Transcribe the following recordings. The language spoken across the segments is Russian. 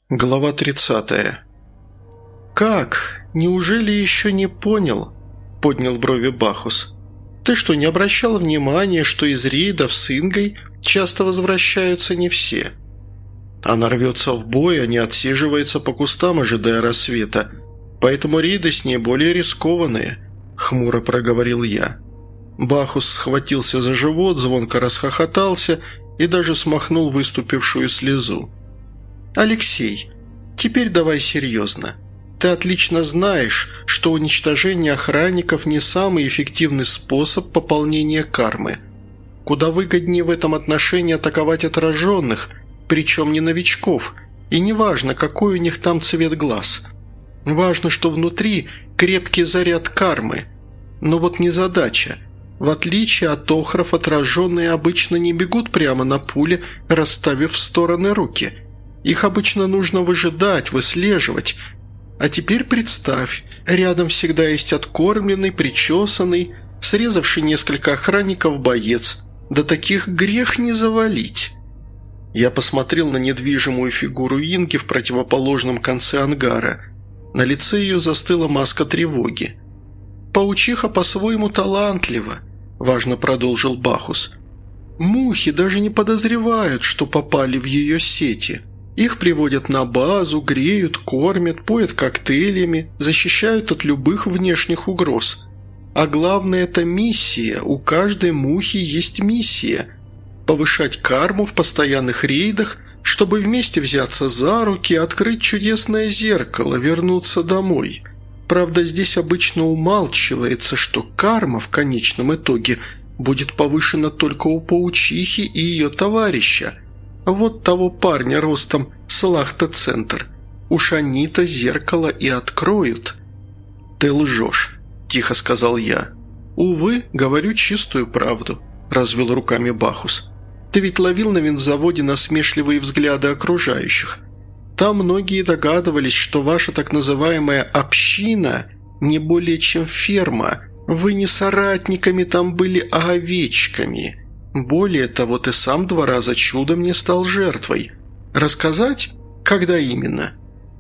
Глава 30. «Как? Неужели еще не понял?» – поднял брови Бахус. «Ты что, не обращал внимания, что из рейдов с Ингой часто возвращаются не все? Она рвется в бой, а не отсиживается по кустам, ожидая рассвета. Поэтому рейды с ней более рискованные», – хмуро проговорил я. Бахус схватился за живот, звонко расхохотался и даже смахнул выступившую слезу. «Алексей, теперь давай серьезно. Ты отлично знаешь, что уничтожение охранников не самый эффективный способ пополнения кармы. Куда выгоднее в этом отношении атаковать отраженных, причем не новичков, и неважно, какой у них там цвет глаз. Важно, что внутри крепкий заряд кармы. Но вот незадача. В отличие от охров, отраженные обычно не бегут прямо на пули, расставив в стороны руки. Их обычно нужно выжидать, выслеживать. А теперь представь, рядом всегда есть откормленный, причесанный, срезавший несколько охранников боец. Да таких грех не завалить». Я посмотрел на недвижимую фигуру Инги в противоположном конце ангара. На лице ее застыла маска тревоги. «Паучиха по-своему талантлива», – важно продолжил Бахус. «Мухи даже не подозревают, что попали в ее сети». Их приводят на базу, греют, кормят, поят коктейлями, защищают от любых внешних угроз. А главное – это миссия. У каждой мухи есть миссия – повышать карму в постоянных рейдах, чтобы вместе взяться за руки, открыть чудесное зеркало, вернуться домой. Правда, здесь обычно умалчивается, что карма в конечном итоге будет повышена только у паучихи и ее товарища. Вот того парня ростом с Лахта-центр. Уж они-то зеркало и откроют». «Ты лжешь», – тихо сказал я. «Увы, говорю чистую правду», – развел руками Бахус. «Ты ведь ловил на винзаводе насмешливые взгляды окружающих. Там многие догадывались, что ваша так называемая «община» не более чем ферма. Вы не соратниками там были, а овечками». Более того, ты сам 2 раза чудом не стал жертвой. Рассказать? Когда именно?»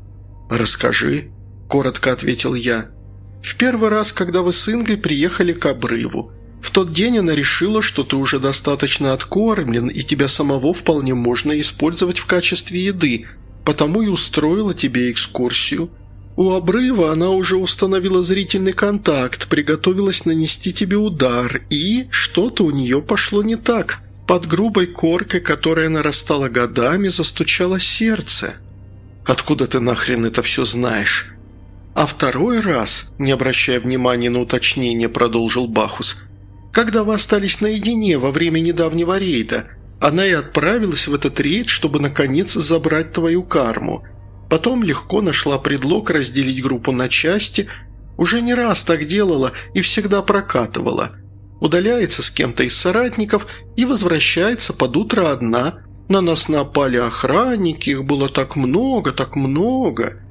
«Расскажи», – коротко ответил я. «В первый раз, когда вы с Ингой приехали к обрыву. В тот день она решила, что ты уже достаточно откормлен, и тебя самого вполне можно использовать в качестве еды, потому и устроила тебе экскурсию. У обрыва она уже установила зрительный контакт, приготовилась нанести тебе удар, и что-то у нее пошло не так. Под грубой коркой, которая нарастала годами, застучало сердце. Откуда ты нахрен это все знаешь?» «А второй раз, не обращая внимания на уточнение, продолжил Бахус, когда вы остались наедине во время недавнего рейда, она и отправилась в этот рейд, чтобы наконец забрать твою карму». Потом легко нашла предлог разделить группу на части, уже не раз так делала и всегда прокатывала. Удаляется с кем-то из соратников и возвращается под утро одна. На нас напали охранники, их было так много, так много.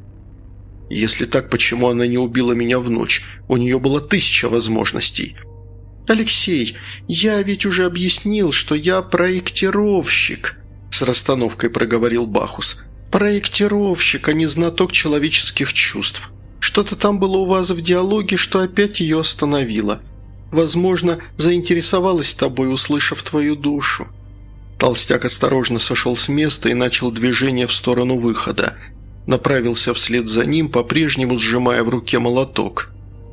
Если так, почему она не убила меня в ночь? У нее было 1000 возможностей. «Алексей, я ведь уже объяснил, что я проектировщик», – с расстановкой проговорил Бахус. «Проектировщик, а не знаток человеческих чувств. Что-то там было у вас в диалоге, что опять ее остановило. Возможно, заинтересовалась тобой, услышав твою душу». Толстяк осторожно сошел с места и начал движение в сторону выхода. Направился вслед за ним, по-прежнему сжимая в руке молоток.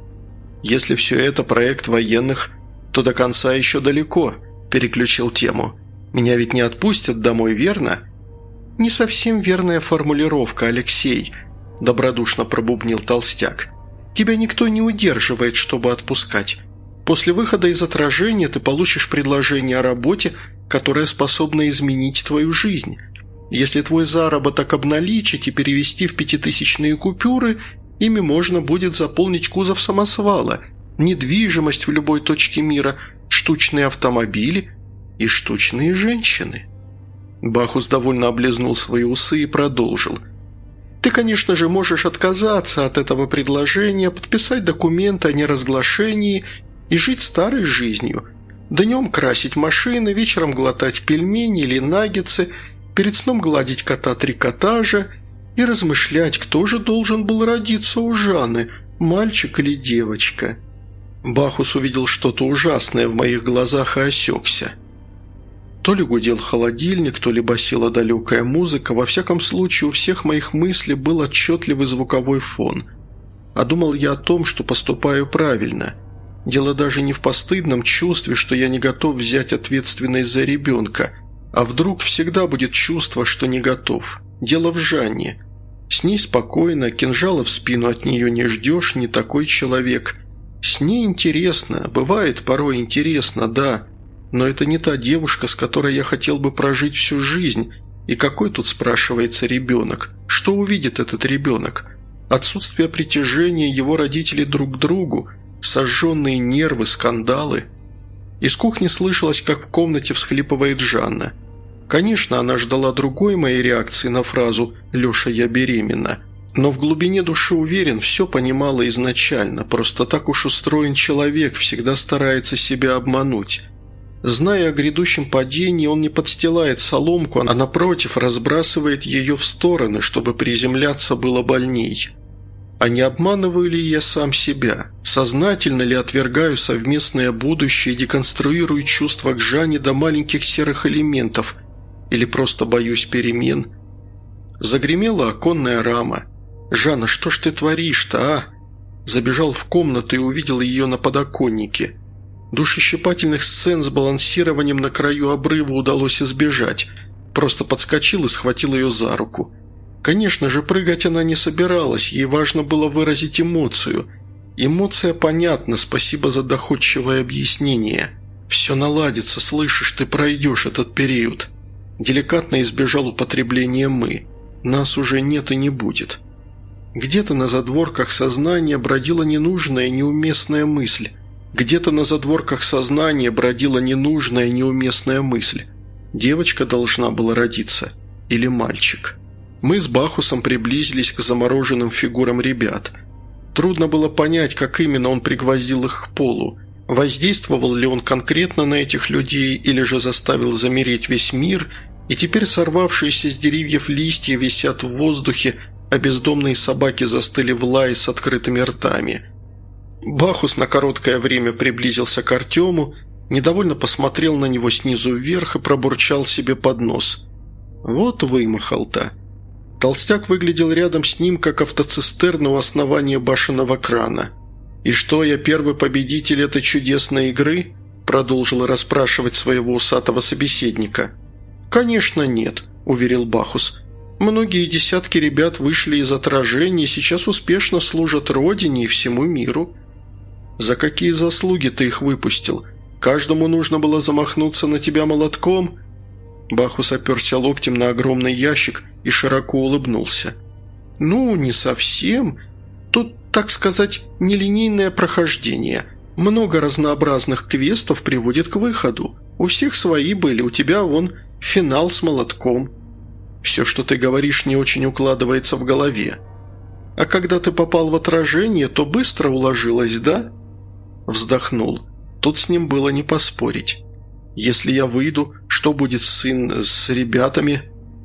«Если все это проект военных, то до конца еще далеко», – переключил тему. «Меня ведь не отпустят домой, верно?» «Не совсем верная формулировка, Алексей», – добродушно пробубнил толстяк. «Тебя никто не удерживает, чтобы отпускать. После выхода из отражения ты получишь предложение о работе, которая способна изменить твою жизнь. Если твой заработок обналичить и перевести в 5000-е купюры, ими можно будет заполнить кузов самосвала, недвижимость в любой точке мира, штучные автомобили и штучные женщины». Бахус довольно облизнул свои усы и продолжил. «Ты, конечно же, можешь отказаться от этого предложения, подписать документы о неразглашении и жить старой жизнью. Днем красить машины, вечером глотать пельмени или наггетсы, перед сном гладить кота трикотажа и размышлять, кто же должен был родиться у Жанны, мальчик или девочка. Бахус увидел что-то ужасное в моих глазах и осекся. То ли гудел холодильник, то ли басила далекая музыка, во всяком случае у всех моих мыслей был отчетливый звуковой фон. А думал я о том, что поступаю правильно. Дело даже не в постыдном чувстве, что я не готов взять ответственность за ребенка, а вдруг всегда будет чувство, что не готов. Дело в Жанне. С ней спокойно, кинжала в спину от нее не ждешь, не такой человек. С ней интересно, бывает порой интересно, да, но это не та девушка, с которой я хотел бы прожить всю жизнь. И какой тут, спрашивается, ребенок? Что увидит этот ребенок? Отсутствие притяжения его родителей друг к другу, сожженные нервы, скандалы. Из кухни слышалось, как в комнате всхлипывает Жанна. Конечно, она ждала другой моей реакции на фразу «Леша, я беременна». Но в глубине души уверен, все понимала изначально, просто так уж устроен человек, всегда старается себя обмануть. Зная о грядущем падении, он не подстилает соломку, а напротив разбрасывает ее в стороны, чтобы приземляться было больней. А не обманываю ли я сам себя? Сознательно ли отвергаю совместное будущее и деконструирую чувства к Жанне до маленьких серых элементов? Или просто боюсь перемен? Загремела оконная рама. «Жанна, что ж ты творишь-то, а?» Забежал в комнату и увидел ее на подоконнике. Душещипательных сцен с балансированием на краю обрыва удалось избежать. Просто подскочил и схватил ее за руку. Конечно же, прыгать она не собиралась, ей важно было выразить эмоцию. Эмоция понятна, спасибо за доходчивое объяснение. «Все наладится, слышишь, ты пройдешь этот период». Деликатно избежал употребления «мы». Нас уже нет и не будет. Где-то на задворках сознания бродила ненужная, неуместная мысль. Где-то на задворках сознания бродила ненужная, неуместная мысль. Девочка должна была родиться. Или мальчик. Мы с Бахусом приблизились к замороженным фигурам ребят. Трудно было понять, как именно он пригвоздил их к полу. Воздействовал ли он конкретно на этих людей, или же заставил замереть весь мир, и теперь сорвавшиеся с деревьев листья висят в воздухе, а бездомные собаки застыли в лае с открытыми ртами. Бахус на короткое время приблизился к Артему, недовольно посмотрел на него снизу вверх и пробурчал себе под нос. Вот вымахал-то. Толстяк выглядел рядом с ним, как автоцистерна у основания башенного крана. «И что, я первый победитель этой чудесной игры?» – продолжил расспрашивать своего усатого собеседника. «Конечно нет», – уверил Бахус. «Многие десятки ребят вышли из отражения и сейчас успешно служат Родине и всему миру». «За какие заслуги ты их выпустил? Каждому нужно было замахнуться на тебя молотком?» Бахус оперся локтем на огромный ящик и широко улыбнулся. «Ну, не совсем. Тут, так сказать, нелинейное прохождение. Много разнообразных квестов приводит к выходу. У всех свои были, у тебя вон финал с молотком. Все, что ты говоришь, не очень укладывается в голове. А когда ты попал в отражение, то быстро уложилось, да?» Вздохнул. Тут с ним было не поспорить. «Если я выйду, что будет сын с ребятами?»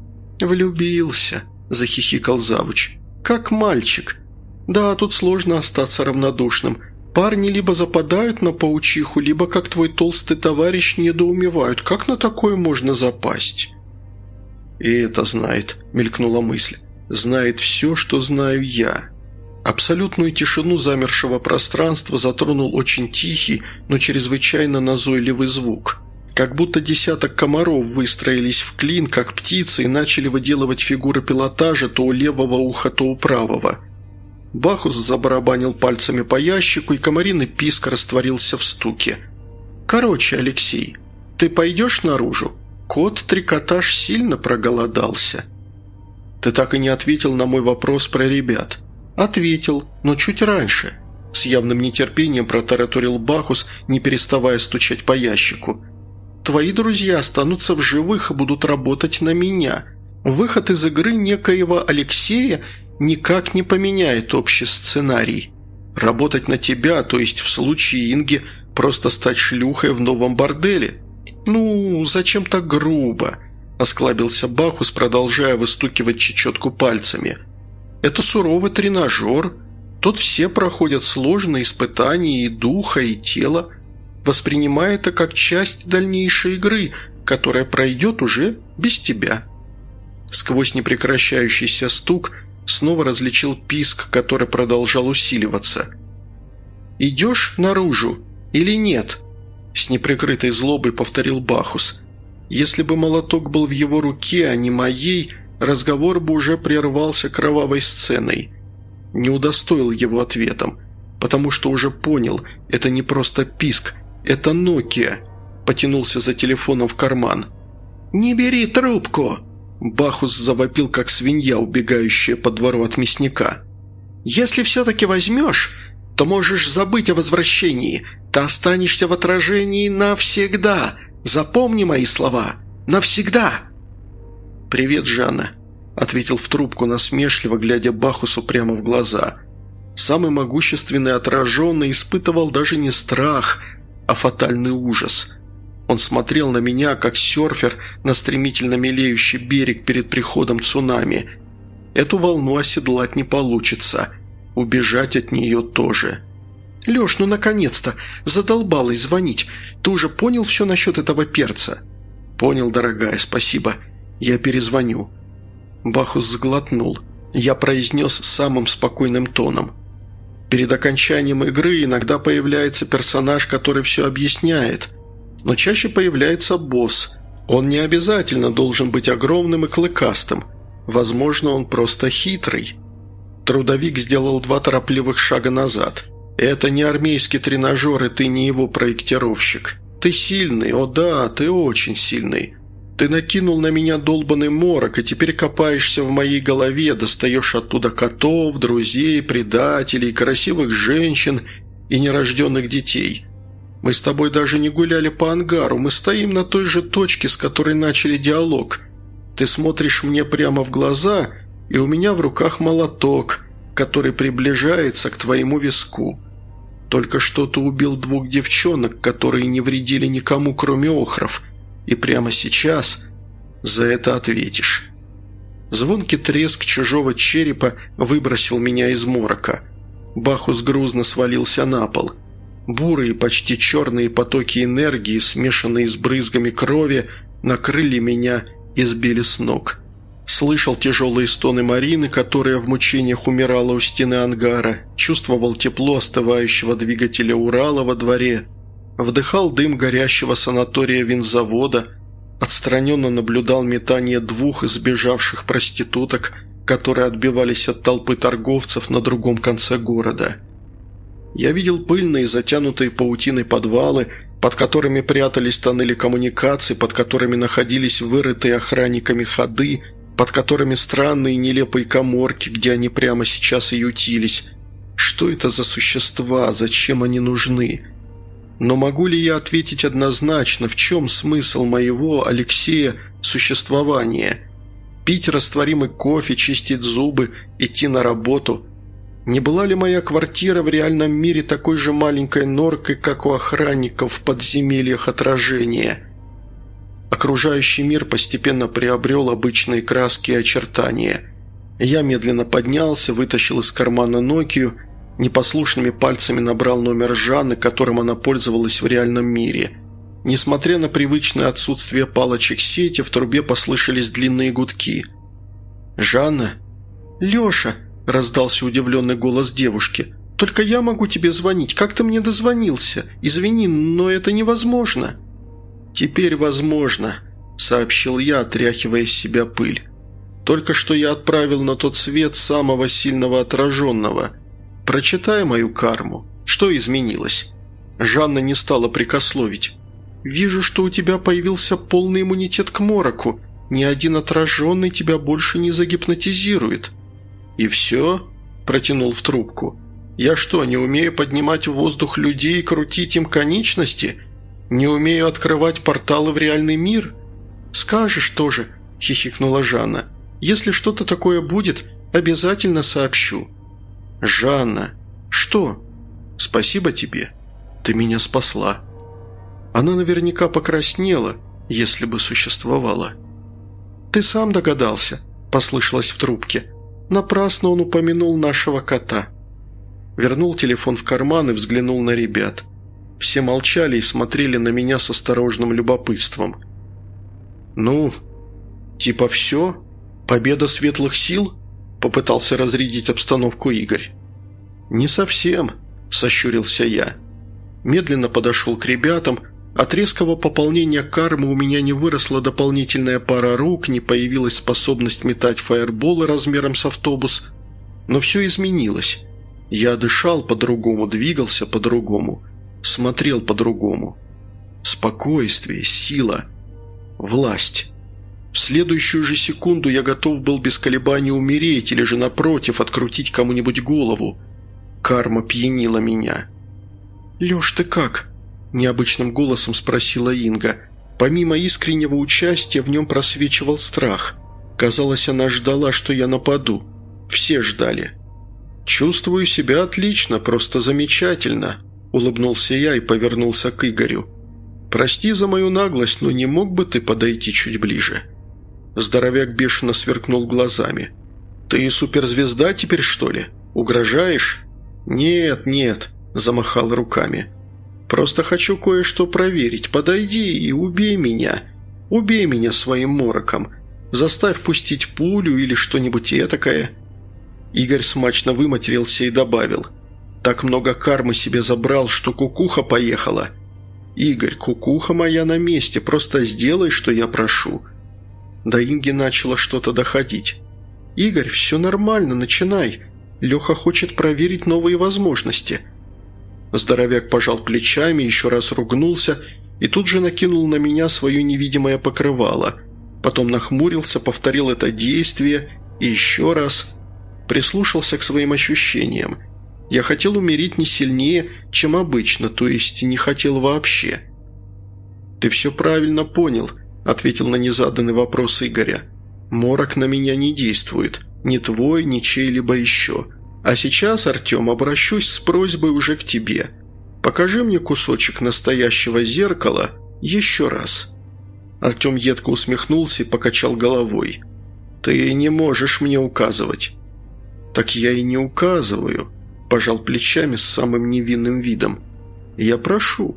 «Влюбился», – захихикал завуч. «Как мальчик. Да, тут сложно остаться равнодушным. Парни либо западают на паучиху, либо, как твой толстый товарищ, недоумевают, как на такое можно запасть». «И это знает», – мелькнула мысль. «Знает все, что знаю я». Абсолютную тишину замершего пространства затронул очень тихий, но чрезвычайно назойливый звук. Как будто десяток комаров выстроились в клин, как птицы, и начали выделывать фигуры пилотажа то у левого уха, то у правого. Бахус забарабанил пальцами по ящику, и комариный писк растворился в стуке. «Короче, Алексей, ты пойдешь наружу? Кот-трикотаж сильно проголодался». «Ты так и не ответил на мой вопрос про ребят». «Ответил, но чуть раньше», – с явным нетерпением протараторил Бахус, не переставая стучать по ящику. «Твои друзья останутся в живых и будут работать на меня. Выход из игры некоего Алексея никак не поменяет общий сценарий. Работать на тебя, то есть в случае Инги, просто стать шлюхой в новом борделе? Ну, зачем так грубо?» – осклабился Бахус, продолжая выстукивать чечетку пальцами. «Это суровый тренажер. Тут все проходят сложные испытания и духа, и тела. Воспринимай это как часть дальнейшей игры, которая пройдет уже без тебя». Сквозь непрекращающийся стук снова различил писк, который продолжал усиливаться. «Идешь наружу или нет?» С неприкрытой злобой повторил Бахус. Если бы молоток был в его руке, а не моей, разговор бы уже прервался кровавой сценой. Не удостоил его ответом, потому что уже понял, это не просто писк, это Nokia. Потянулся за телефоном в карман. «Не бери трубку!» Бахус завопил, как свинья, убегающая по двору от мясника. «Если все-таки возьмешь, то можешь забыть о возвращении. Ты останешься в отражении навсегда. Запомни мои слова. Навсегда!» «Привет, Жанна», – ответил в трубку насмешливо, глядя Бахусу прямо в глаза. Самый могущественный отраженный испытывал даже не страх, а фатальный ужас. Он смотрел на меня, как серфер на стремительно мелеющий берег перед приходом цунами. Эту волну оседлать не получится. Убежать от нее тоже. «Леш, ну наконец-то! Задолбалась звонить. Ты уже понял все насчет этого перца?» «Понял, дорогая, спасибо. Я перезвоню». Бахус сглотнул. Я произнес самым спокойным тоном. «Перед окончанием игры иногда появляется персонаж, который все объясняет. Но чаще появляется босс. Он не обязательно должен быть огромным и клыкастым. Возможно, он просто хитрый». Трудовик сделал 2 торопливых шага назад. «Это не армейский тренажер, и ты не его проектировщик. Ты сильный, о да, ты очень сильный. Ты накинул на меня долбанный морок, и теперь копаешься в моей голове, достаешь оттуда котов, друзей, предателей, красивых женщин и нерожденных детей. Мы с тобой даже не гуляли по ангару, мы стоим на той же точке, с которой начали диалог. Ты смотришь мне прямо в глаза, и у меня в руках молоток, который приближается к твоему виску. Только что ты убил 2 девчонок, которые не вредили никому, кроме охров, и прямо сейчас за это ответишь». Звонкий треск чужого черепа выбросил меня из морока. Бахус грузно свалился на пол. Бурые, почти черные потоки энергии, смешанные с брызгами крови, накрыли меня и сбили с ног. Слышал тяжелые стоны Марины, которая в мучениях умирала у стены ангара, чувствовал тепло остывающего двигателя Урала во дворе, вдыхал дым горящего санатория винзавода, отстраненно наблюдал метание 2 избежавших проституток, которые отбивались от толпы торговцев на другом конце города. Я видел пыльные, затянутые паутиной подвалы, под которыми прятались тоннели коммуникаций, под которыми находились вырытые охранниками ходы, под которыми странные нелепые каморки, где они прямо сейчас и ютились. Что это за существа, зачем они нужны? Но могу ли я ответить однозначно, в чем смысл моего, Алексея, существования? Пить растворимый кофе, чистить зубы, идти на работу. Не была ли моя квартира в реальном мире такой же маленькой норкой, как у охранников в подземельях отражения? Окружающий мир постепенно приобрел обычные краски и очертания. Я медленно поднялся, вытащил из кармана Нокию, непослушными пальцами набрал номер Жанны, которым она пользовалась в реальном мире. Несмотря на привычное отсутствие палочек сети, в трубе послышались длинные гудки. «Жанна?» «Леша!» – раздался удивленный голос девушки. «Только я могу тебе звонить. Как ты мне дозвонился? Извини, но это невозможно». «Теперь возможно», – сообщил я, отряхивая с себя пыль. «Только что я отправил на тот свет самого сильного отраженного. Прочитай мою карму. Что изменилось?» Жанна не стала прекословить. «Вижу, что у тебя появился полный иммунитет к мороку. Ни один отраженный тебя больше не загипнотизирует». «И все?» – протянул в трубку. «Я что, не умею поднимать в воздух людей и крутить им конечности? Не умею открывать порталы в реальный мир?» «Скажешь тоже», – хихикнула Жанна. «Если что-то такое будет, обязательно сообщу». «Жанна!» «Что?» «Спасибо тебе. Ты меня спасла». Она наверняка покраснела, если бы существовала. «Ты сам догадался», – послышалось в трубке. «Напрасно он упомянул нашего кота». Вернул телефон в карман и взглянул на ребят. Все молчали и смотрели на меня с осторожным любопытством. «Ну, типа все? Победа светлых сил?» – попытался разрядить обстановку Игорь. «Не совсем», – сощурился я. Медленно подошел к ребятам. От резкого пополнения кармы у меня не выросла дополнительная пара рук, не появилась способность метать фаерболы размером с автобус. Но все изменилось. Я дышал по-другому, двигался по-другому, смотрел по-другому. Спокойствие, сила, власть. В следующую же секунду я готов был без колебаний умереть или же, напротив, открутить кому-нибудь голову. Карма пьянила меня. «Леш, ты как?» – необычным голосом спросила Инга. Помимо искреннего участия в нем просвечивал страх. Казалось, она ждала, что я нападу. Все ждали. «Чувствую себя отлично, просто замечательно», – улыбнулся я и повернулся к Игорю. «Прости за мою наглость, но не мог бы ты подойти чуть ближе?» Здоровяк бешено сверкнул глазами. «Ты суперзвезда теперь, что ли? Угрожаешь?» «Нет, нет», – замахал руками. «Просто хочу кое-что проверить. Подойди и убей меня. Убей меня своим мороком. Заставь пустить пулю или что-нибудь этакое». Игорь смачно выматерился и добавил. «Так много кармы себе забрал, что кукуха поехала». «Игорь, кукуха моя на месте, просто сделай, что я прошу». До Инги начало что-то доходить. «Игорь, все нормально, начинай. Леха хочет проверить новые возможности». Здоровяк пожал плечами, еще раз ругнулся и тут же накинул на меня свое невидимое покрывало. Потом нахмурился, повторил это действие и еще раз прислушался к своим ощущениям. Я хотел умереть не сильнее, чем обычно, то есть не хотел вообще. «Ты все правильно понял», – ответил на незаданный вопрос Игоря. «Морок на меня не действует. Ни твой, ни чей-либо еще. А сейчас, Артем, обращусь с просьбой уже к тебе. Покажи мне кусочек настоящего зеркала еще раз». Артем едко усмехнулся и покачал головой. «Ты не можешь мне указывать». «Так я и не указываю», – пожал плечами с самым невинным видом. «Я прошу.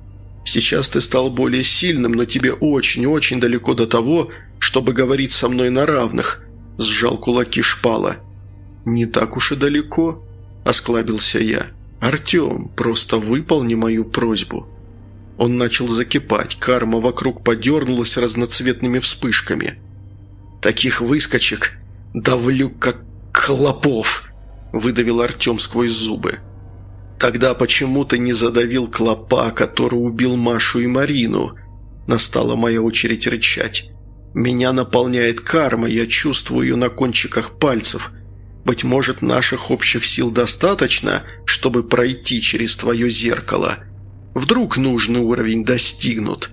Сейчас ты стал более сильным, но тебе очень-очень далеко до того, чтобы говорить со мной на равных», – сжал кулаки шпала. «Не так уж и далеко», – осклабился я. «Артем, просто выполни мою просьбу». Он начал закипать, карма вокруг подернулась разноцветными вспышками. «Таких выскочек давлю, как клопов», – выдавил Артем сквозь зубы. «Тогда почему ты не задавил клопа, который убил Машу и Марину?» Настала моя очередь рычать. «Меня наполняет карма, я чувствую ее на кончиках пальцев. Быть может, наших общих сил достаточно, чтобы пройти через твое зеркало? Вдруг нужный уровень достигнут?»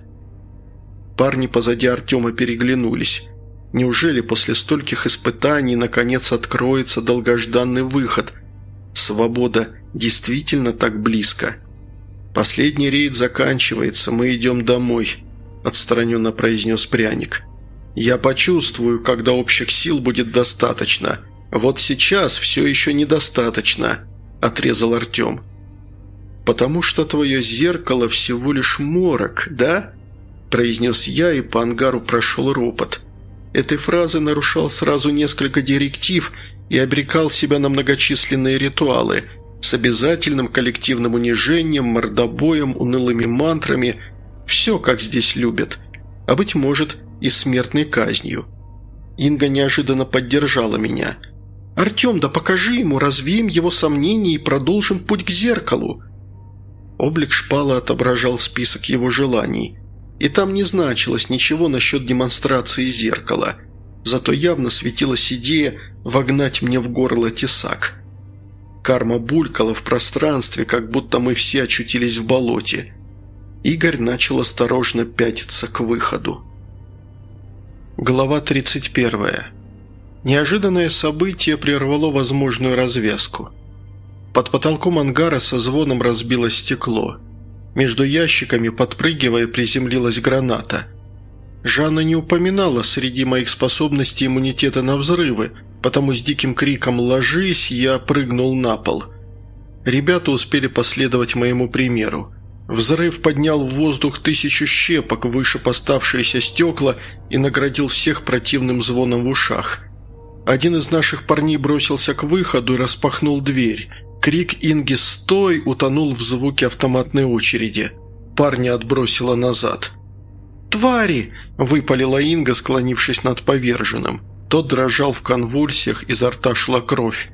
Парни позади Артема переглянулись. Неужели после стольких испытаний наконец откроется долгожданный выход? Свобода действительно так близко. «Последний рейд заканчивается, мы идем домой», – отстраненно произнес Пряник. «Я почувствую, когда общих сил будет достаточно. Вот сейчас все еще недостаточно», – отрезал Артем. «Потому что твое зеркало всего лишь морок, да?» – произнес я, и по ангару прошел ропот. Этой фразой нарушал сразу несколько директив и обрекал себя на многочисленные ритуалы с обязательным коллективным унижением, мордобоем, унылыми мантрами. Все, как здесь любят. А, быть может, и смертной казнью. Инга неожиданно поддержала меня. «Артем, да покажи ему, развеем его сомнения и продолжим путь к зеркалу». Облик шпала отображал список его желаний. И там не значилось ничего насчет демонстрации зеркала. Зато явно светилась идея вогнать мне в горло тесак. Карма булькала в пространстве, как будто мы все очутились в болоте. Игорь начал осторожно пятиться к выходу. Глава 31. Неожиданное событие прервало возможную развязку. Под потолком ангара со звоном разбилось стекло. Между ящиками, подпрыгивая, приземлилась граната. Жанна не упоминала среди моих способностей иммунитета на взрывы, потому с диким криком «Ложись!» я прыгнул на пол. Ребята успели последовать моему примеру. Взрыв поднял в воздух 1000 щепок, вышиб оставшиеся стекла и наградил всех противным звоном в ушах. Один из наших парней бросился к выходу и распахнул дверь. Крик Инги «Стой!» утонул в звуке автоматной очереди. Парня отбросило назад. «Твари!» – выпалила Инга, склонившись над поверженным. Тот дрожал в конвульсиях, изо рта шла кровь.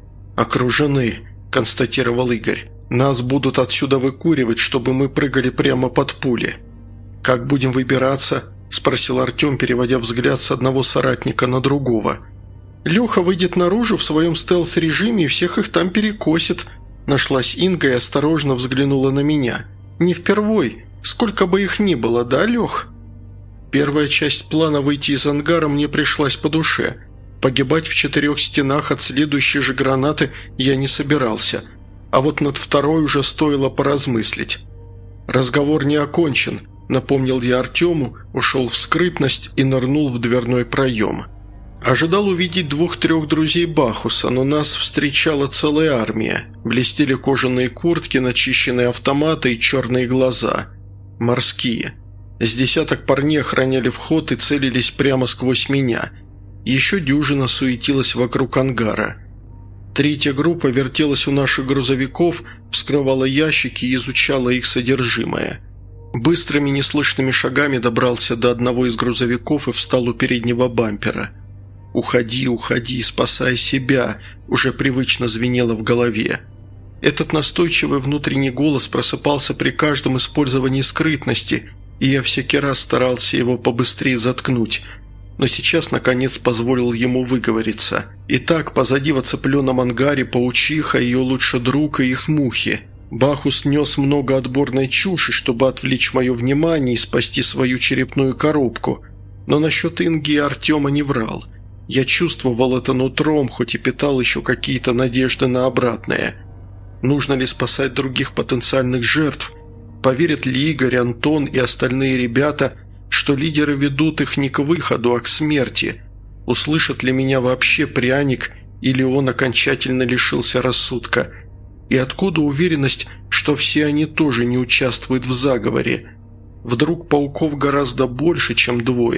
«Окружены», – констатировал Игорь. «Нас будут отсюда выкуривать, чтобы мы прыгали прямо под пули». «Как будем выбираться?» – спросил Артем, переводя взгляд с одного соратника на другого. «Леха выйдет наружу в своем стелс-режиме и всех их там перекосит», – нашлась Инга и осторожно взглянула на меня. «Не впервой. Сколько бы их ни было, да, Лех?» Первая часть плана выйти из ангара мне пришлась по душе. Погибать в 4 стенах от следующей же гранаты я не собирался. А вот над второй уже стоило поразмыслить. «Разговор не окончен», – напомнил я Артему, ушел в скрытность и нырнул в дверной проем. Ожидал увидеть 2-3 друзей Бахуса, но нас встречала целая армия. Блестели кожаные куртки, начищенные автоматы и черные глаза. Морские. С десяток парней охраняли вход и целились прямо сквозь меня. Еще дюжина суетилась вокруг ангара. Третья группа вертелась у наших грузовиков, вскрывала ящики и изучала их содержимое. Быстрыми неслышными шагами добрался до одного из грузовиков и встал у переднего бампера. «Уходи, уходи, спасай себя», уже привычно звенело в голове. Этот настойчивый внутренний голос просыпался при каждом использовании скрытности, и я всякий раз старался его побыстрее заткнуть, но сейчас, наконец, позволил ему выговориться. Итак, позади в оцепленном ангаре паучиха, ее лучший друг и их мухи. Бахус нес много отборной чуши, чтобы отвлечь мое внимание и спасти свою черепную коробку, но насчет Инги и Артема не врал. Я чувствовал это нутром, хоть и питал еще какие-то надежды на обратное. Нужно ли спасать других потенциальных жертв? Поверят ли Игорь, Антон и остальные ребята, что лидеры ведут их не к выходу, а к смерти? Услышат ли меня вообще пряник, или он окончательно лишился рассудка? И откуда уверенность, что все они тоже не участвуют в заговоре? Вдруг пауков гораздо больше, чем 2?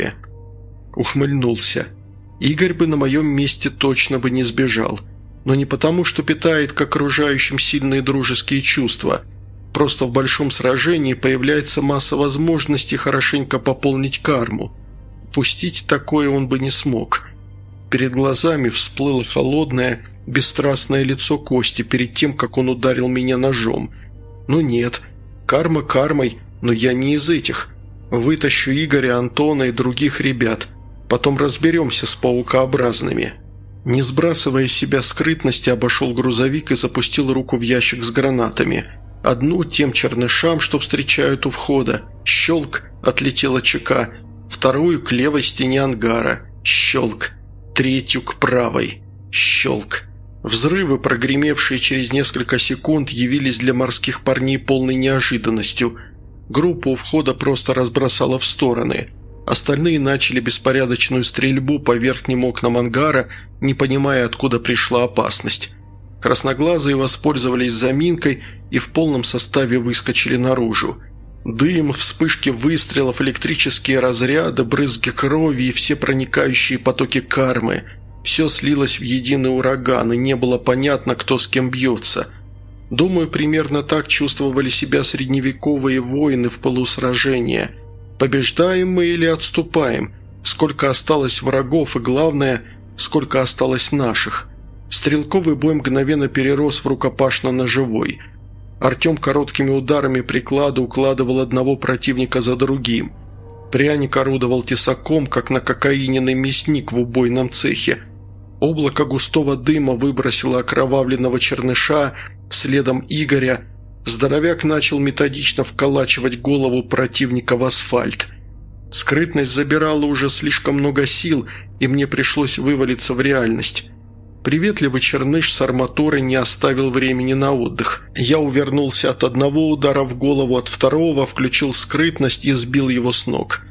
Ухмыльнулся. Игорь бы на моем месте точно бы не сбежал. Но не потому, что питает к окружающим сильные дружеские чувства. Просто в большом сражении появляется масса возможностей хорошенько пополнить карму. Пустить такое он бы не смог. Перед глазами всплыло холодное, бесстрастное лицо Кости перед тем, как он ударил меня ножом. Ну нет, карма кармой, но я не из этих. Вытащу Игоря, Антона и других ребят. Потом разберемся с паукообразными. Не сбрасывая с себя скрытности, обошел грузовик и запустил руку в ящик с гранатами. Одну тем чернышам, что встречают у входа. Щелк, отлетела ЧК. Вторую к левой стене ангара. Щелк. Третью к правой. Щелк. Взрывы, прогремевшие через несколько секунд, явились для морских парней полной неожиданностью. Группу у входа просто разбросала в стороны. Остальные начали беспорядочную стрельбу по верхним окнам ангара, не понимая, откуда пришла опасность. Красноглазые воспользовались заминкой и в полном составе выскочили наружу. Дым, вспышки выстрелов, электрические разряды, брызги крови и все проникающие потоки кармы. Все слилось в единый ураган, и не было понятно, кто с кем бьется. Думаю, примерно так чувствовали себя средневековые воины в пылу сражения. Побеждаем мы или отступаем? Сколько осталось врагов и, главное, сколько осталось наших? Стрелковый бой мгновенно перерос в рукопашно-ножевой. Артем короткими ударами приклада укладывал одного противника за другим. Пряник орудовал тесаком, как накокаиненный мясник в убойном цехе. Облако густого дыма выбросило окровавленного черныша, следом Игоря. Здоровяк начал методично вколачивать голову противника в асфальт. Скрытность забирала уже слишком много сил, и мне пришлось вывалиться в реальность. Приветливый черныш с арматурой не оставил времени на отдых. Я увернулся от одного удара в голову, от второго, включил скрытность и сбил его с ног.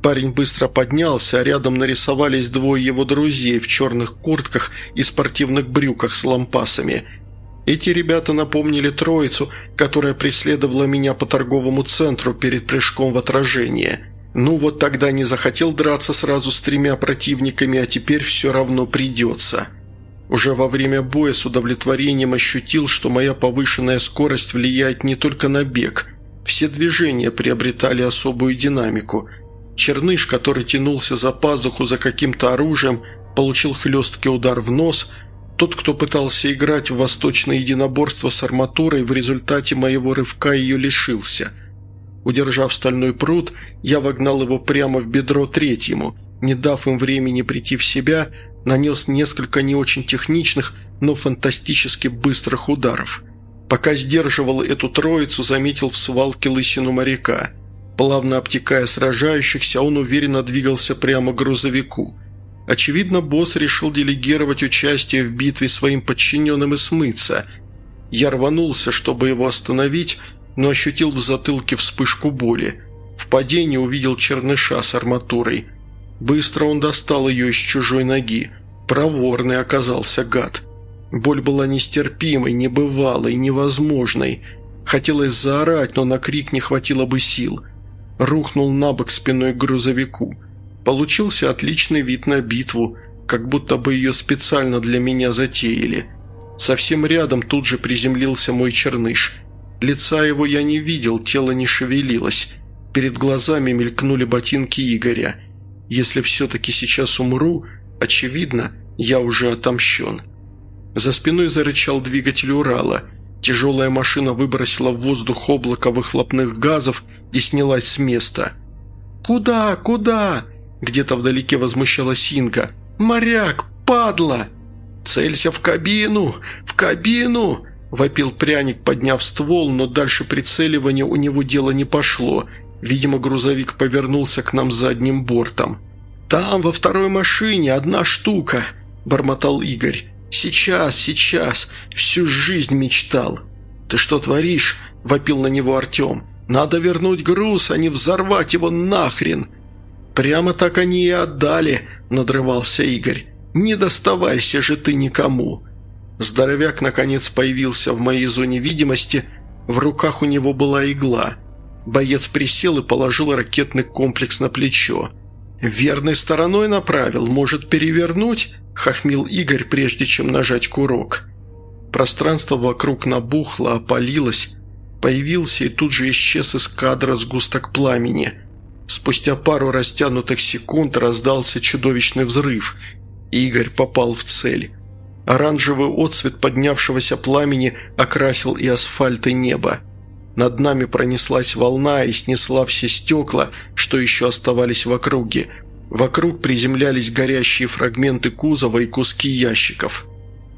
Парень быстро поднялся, а рядом нарисовались двое его друзей в черных куртках и спортивных брюках с лампасами. Эти ребята напомнили троицу, которая преследовала меня по торговому центру перед прыжком в отражение. Ну вот тогда не захотел драться сразу с 3 противниками, а теперь все равно придется. Уже во время боя с удовлетворением ощутил, что моя повышенная скорость влияет не только на бег. Все движения приобретали особую динамику. Черныш, который тянулся за пазуху за каким-то оружием, получил хлесткий удар в нос. Тот, кто пытался играть в восточное единоборство с арматурой, в результате моего рывка ее лишился. Удержав стальной прут, я вогнал его прямо в бедро третьему. Не дав им времени прийти в себя, нанес несколько не очень техничных, но фантастически быстрых ударов. Пока сдерживал эту троицу, заметил в свалке лысину моряка. Плавно обтекая сражающихся, он уверенно двигался прямо к грузовику. Очевидно, босс решил делегировать участие в битве своим подчиненным и смыться. Я рванулся, чтобы его остановить, но ощутил в затылке вспышку боли. В падении увидел черныша с арматурой. Быстро он достал ее из чужой ноги. Проворный оказался гад. Боль была нестерпимой, небывалой, невозможной. Хотелось заорать, но на крик не хватило бы сил. Рухнул на бок спиной к грузовику. Получился отличный вид на битву, как будто бы ее специально для меня затеяли. Совсем рядом тут же приземлился мой черныш. Лица его я не видел, тело не шевелилось. Перед глазами мелькнули ботинки Игоря. Если все-таки сейчас умру, очевидно, я уже отомщен. За спиной зарычал двигатель Урала. Тяжелая машина выбросила в воздух облако выхлопных газов и снялась с места. «Куда? Куда?» – где-то вдалеке возмущалась Инга. «Моряк! Падла!» «Целься в кабину! В кабину!» – вопил пряник, подняв ствол, но дальше прицеливания у него дело не пошло. Видимо, грузовик повернулся к нам задним бортом. «Там, во второй машине, 1 штука!» – бормотал Игорь. «Сейчас, сейчас! Всю жизнь мечтал!» «Ты что творишь?» – вопил на него Артем. «Надо вернуть груз, а не взорвать его нахрен!» «Прямо так они и отдали!» – надрывался Игорь. «Не доставайся же ты никому!» Здоровяк наконец появился в моей зоне видимости. В руках у него была игла. Боец присел и положил ракетный комплекс на плечо. «Верной стороной направил, может перевернуть?» – хохмил Игорь, прежде чем нажать курок. Пространство вокруг набухло, опалилось. Появился и тут же исчез из кадра сгусток пламени. Спустя пару растянутых секунд раздался чудовищный взрыв. Игорь попал в цель. Оранжевый отсвет поднявшегося пламени окрасил и асфальт, и небо. Над нами пронеслась волна и снесла все стекла, что еще оставались в округе. Вокруг приземлялись горящие фрагменты кузова и куски ящиков.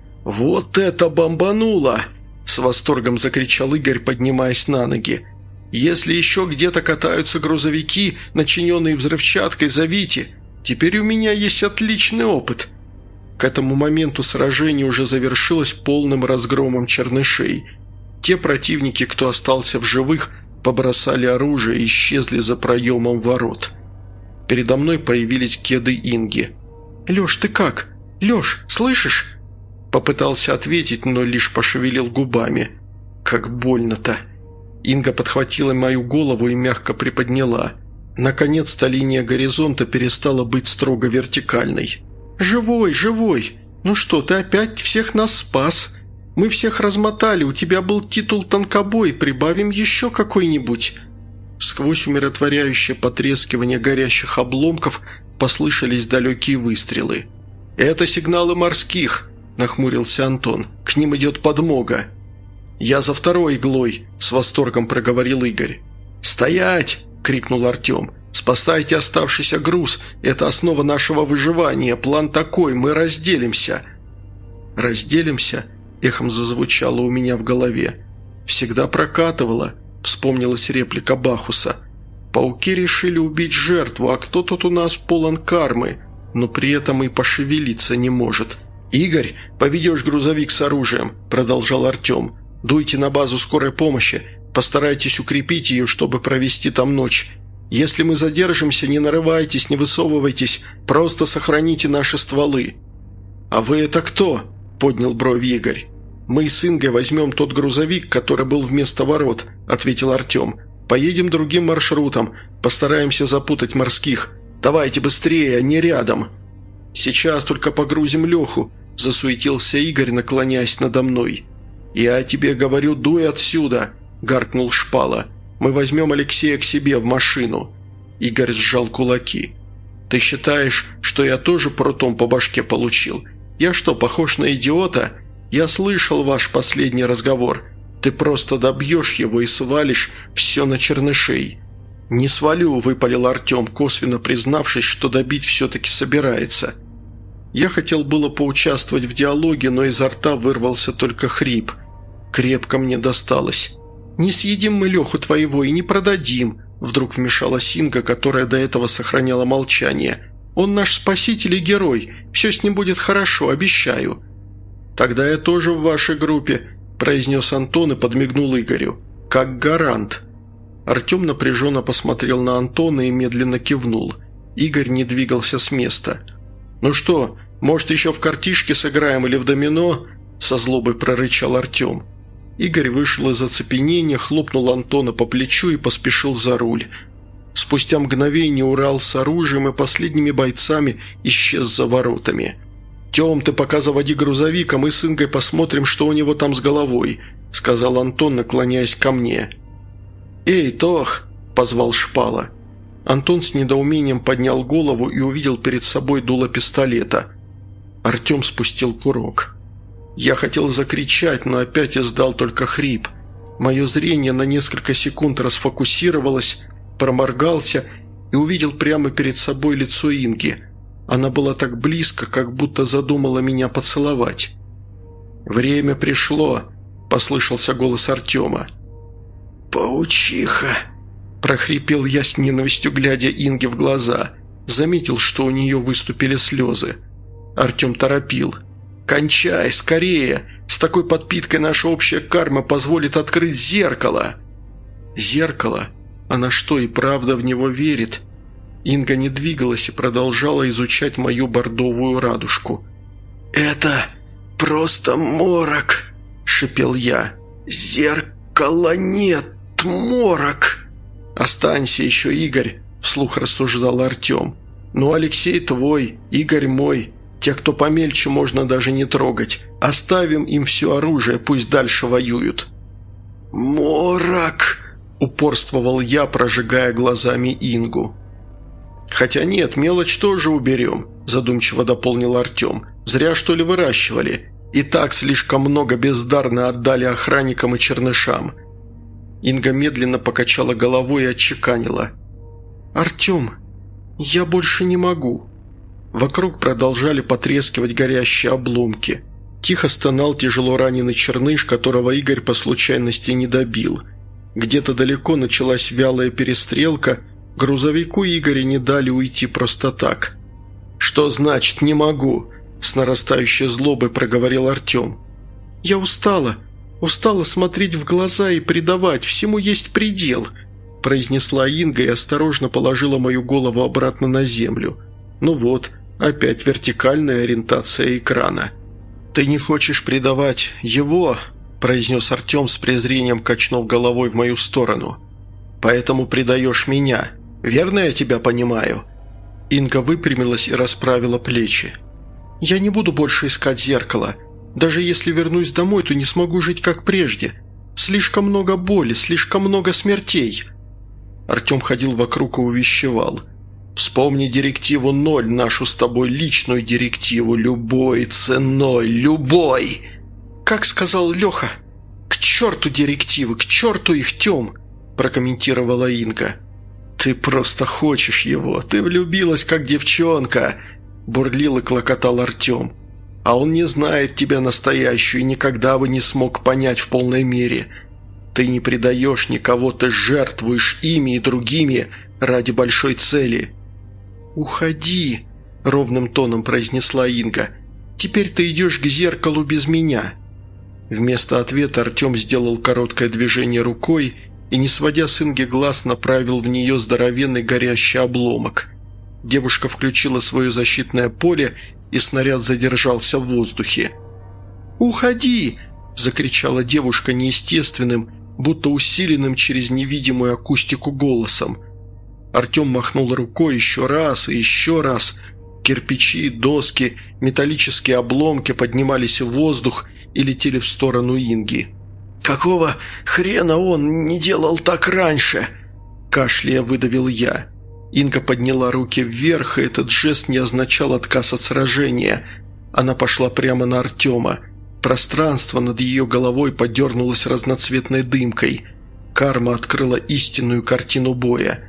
«Вот это бомбануло!» – с восторгом закричал Игорь, поднимаясь на ноги. «Если еще где-то катаются грузовики, начиненные взрывчаткой, зовите. Теперь у меня есть отличный опыт». К этому моменту сражение уже завершилось полным разгромом чернышей. Те противники, кто остался в живых, побросали оружие и исчезли за проемом ворот. Передо мной появились кеды Инги. «Леш, ты как? Леш, слышишь?» Попытался ответить, но лишь пошевелил губами. «Как больно-то!» Инга подхватила мою голову и мягко приподняла. Наконец-то линия горизонта перестала быть строго вертикальной. «Живой, живой! Ну что, ты опять всех нас спас? Мы всех размотали, у тебя был титул танкобой, прибавим еще какой-нибудь». Сквозь умиротворяющее потрескивание горящих обломков послышались далекие выстрелы. «Это сигналы морских», – нахмурился Антон. «К ним идет подмога». «Я за второй иглой», – с восторгом проговорил Игорь. «Стоять!» – крикнул Артем. «Спасайте оставшийся груз. Это основа нашего выживания. План такой. Мы разделимся». «Разделимся?» – эхом зазвучало у меня в голове. «Всегда прокатывало», – вспомнилась реплика Бахуса. «Пауки решили убить жертву, а кто тут у нас полон кармы, но при этом и пошевелиться не может». «Игорь, поведешь грузовик с оружием», – продолжал Артем. «Дуйте на базу скорой помощи. Постарайтесь укрепить ее, чтобы провести там ночь. Если мы задержимся, не нарывайтесь, не высовывайтесь, просто сохраните наши стволы». «А вы это кто?» – поднял бровь Игорь. «Мы с Ингой возьмем тот грузовик, который был вместо ворот», – ответил Артем. «Поедем другим маршрутом, постараемся запутать морских. Давайте быстрее, они рядом». «Сейчас только погрузим Леху», – засуетился Игорь, наклоняясь надо мной. «Я тебе говорю, дуй отсюда», – гаркнул Шпала. «Мы возьмем Алексея к себе в машину». Игорь сжал кулаки. «Ты считаешь, что я тоже прутом по башке получил? Я что, похож на идиота? Я слышал ваш последний разговор. Ты просто добьешь его и свалишь все на чернышей». «Не свалю», – выпалил Артем, косвенно признавшись, что добить все-таки собирается. Я хотел было поучаствовать в диалоге, но изо рта вырвался только хрип. Крепко мне досталось. «Не съедим мы Леху твоего и не продадим», – вдруг вмешалась Инга, которая до этого сохраняла молчание. «Он наш спаситель и герой. Все с ним будет хорошо, обещаю». «Тогда я тоже в вашей группе», – произнес Антон и подмигнул Игорю. «Как гарант». Артем напряженно посмотрел на Антона и медленно кивнул. Игорь не двигался с места. «Ну что, может, еще в картишки сыграем или в домино?» – со злобой прорычал Артем. Игорь вышел из оцепенения, хлопнул Антона по плечу и поспешил за руль. Спустя мгновение Урал с оружием и последними бойцами исчез за воротами. «Тем, ты пока заводи грузовик, а мы с Ингой посмотрим, что у него там с головой», – сказал Антон, наклоняясь ко мне. «Эй, Тох!» – позвал Шпала. Антон с недоумением поднял голову и увидел перед собой дуло пистолета. Артем спустил курок. Я хотел закричать, но опять издал только хрип. Мое зрение на несколько секунд расфокусировалось, проморгался и увидел прямо перед собой лицо Инги. Она была так близко, как будто задумала меня поцеловать. «Время пришло», – послышался голос Артема. «Паучиха», – прохрипел я с ненавистью, глядя Инге в глаза. Заметил, что у нее выступили слезы. Артем торопил. «Кончай, скорее! С такой подпиткой наша общая карма позволит открыть зеркало!» «Зеркало? Она что, и правда в него верит?» Инга не двигалась и продолжала изучать мою бордовую радужку. «Это просто морок!» – шипел я. «Зеркала нет, морок!» «Останься еще, Игорь!» – вслух рассуждал Артем. «Ну, Алексей твой, Игорь мой. Тех, кто помельче, можно даже не трогать. Оставим им все оружие, пусть дальше воюют». «Морок!» – упорствовал я, прожигая глазами Ингу. «Хотя нет, мелочь тоже уберем», – задумчиво дополнил Артем. «Зря, что ли, выращивали? И так слишком много бездарно отдали охранникам и чернышам». Инга медленно покачала головой и отчеканила. «Артем, я больше не могу». Вокруг продолжали потрескивать горящие обломки. Тихо стонал тяжело раненый черныш, которого Игорь по случайности не добил. Где-то далеко началась вялая перестрелка, грузовику Игоря не дали уйти просто так. «Что значит «не могу»?» – с нарастающей злобой проговорил Артем. «Я устала. Устала смотреть в глаза и предавать. Всему есть предел», – произнесла Инга и осторожно положила мою голову обратно на землю. «Ну вот, опять вертикальная ориентация экрана». «Ты не хочешь предавать его», – произнес Артем с презрением, качнув головой в мою сторону. «Поэтому предаешь меня. Верно я тебя понимаю?» Инга выпрямилась и расправила плечи. «Я не буду больше искать зеркало. Даже если вернусь домой, то не смогу жить как прежде. Слишком много боли, слишком много смертей». Артем ходил вокруг и увещевал. «Вспомни директиву 0, нашу с тобой личную директиву, любой ценой, любой!» «Как сказал Леха, к черту директивы, к черту их, Тем!» – прокомментировала Инга. «Ты просто хочешь его, ты влюбилась как девчонка!» – бурлил и клокотал Артем. «А он не знает тебя настоящую и никогда бы не смог понять в полной мере. Ты не предаешь никого, ты жертвуешь ими и другими ради большой цели». «Уходи», – ровным тоном произнесла Инга. «Теперь ты идешь к зеркалу без меня». Вместо ответа Артем сделал короткое движение рукой, и, не сводя с Инги глаз, направил в нее здоровенный горящий обломок. Девушка включила свое защитное поле, и снаряд задержался в воздухе. «Уходи!» – закричала девушка неестественным, будто усиленным через невидимую акустику голосом. Артем махнул рукой еще раз и еще раз. Кирпичи, доски, металлические обломки поднимались в воздух и летели в сторону Инги. «Какого хрена он не делал так раньше?» – кашляя выдавил я. Инга подняла руки вверх, и этот жест не означал отказ от сражения. Она пошла прямо на Артема. Пространство над ее головой подернулось разноцветной дымкой. Карма открыла истинную картину боя.